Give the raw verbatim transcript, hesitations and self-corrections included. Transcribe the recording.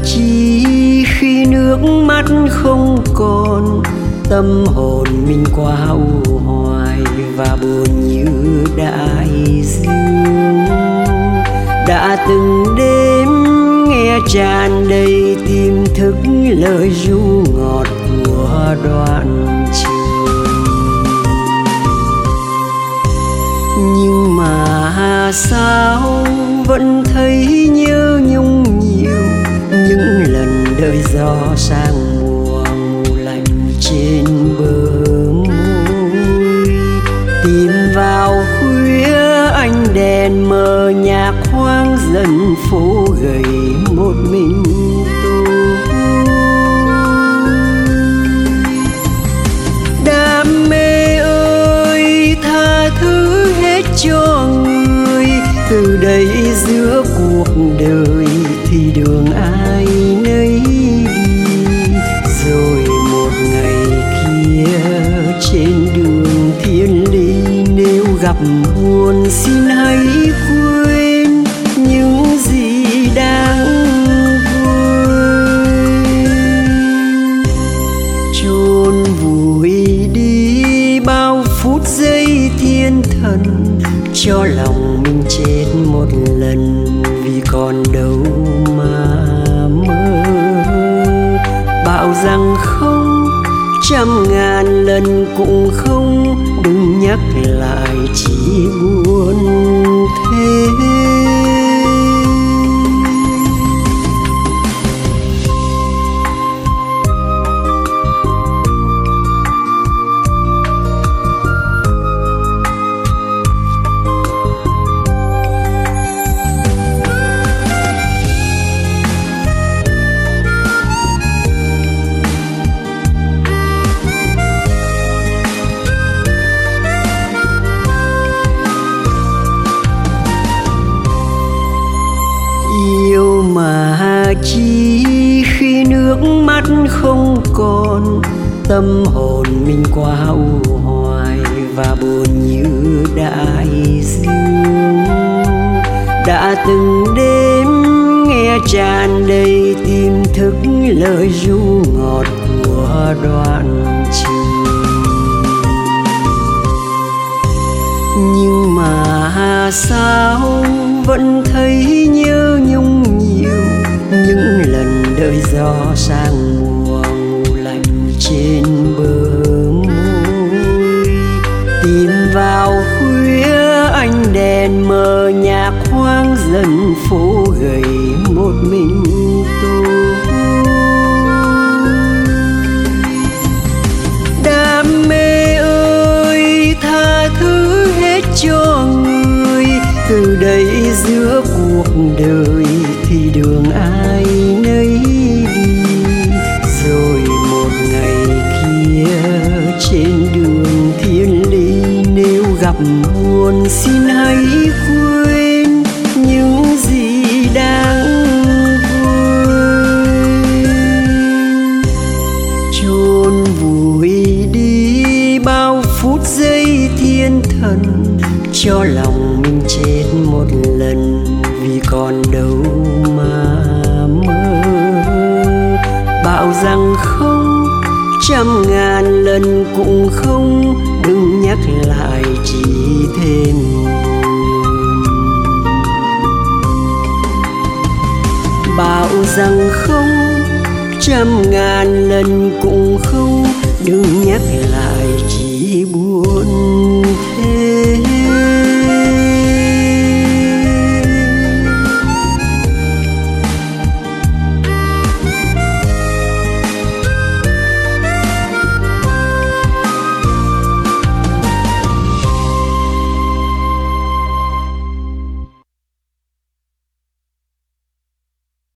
chi khi nước mắt không còn, tâm hồn mình quá u hoài và buồn như đại dương. Đã từng đêm nghe tràn đầy tiềm thức lời ru ngọt của đoạn trường, nhưng mà sao vẫn thấy nhớ nhung nhiều những lần đời gió sang mùa ngủ lạnh trên bờ môi. Tìm vào khuya ánh đèn mờ nhạt hoang dần phố gầy một mình tôi. Đam mê ơi tha thứ hết cho người, từ đây giữa cuộc đời thì đường ai nấy đi. Rồi một ngày kia trên đường thiên lý, nếu gặp buồn xin hãy quên những gì đang quên. Chôn vùi đi bao phút giây thiên thần, cho lòng mình chết một lần vì còn đâu mà mơ. Bảo rằng không, trăm ngàn lần cũng không, đừng nhắc lại chỉ buồn thêm. Yêu mà chi khi nước mắt không còn, tâm hồn mình quá u hoài và buồn như đại dương. Đã từng đêm nghe tràn đầy tiềm thức lời ru ngọt của đoạn trường, nhưng mà sao vẫn thấy nhớ nhung nhiều những lần đời gió sang mùa ngủ lạnh trên bờ môi. Tìm vào khuya ánh đèn mờ nhạt hoang dần phố gầy một mình tôi. Đam mê ơi tha thứ hết cho người, từ đây giữa cuộc đời thì đường ai nấy đi. Rồi một ngày kia trên đường thiên lý, nếu gặp buồn xin hãy quên những gì đang quên. Chôn vùi đi bao phút giây thiên thần, cho lòng mình chết một lần vì còn đâu mà mơ. Bảo rằng không, trăm ngàn lần cũng không, đừng nhắc lại chỉ thêm buồn. Bảo rằng không, trăm ngàn lần cũng không, đừng nhắc lại chỉ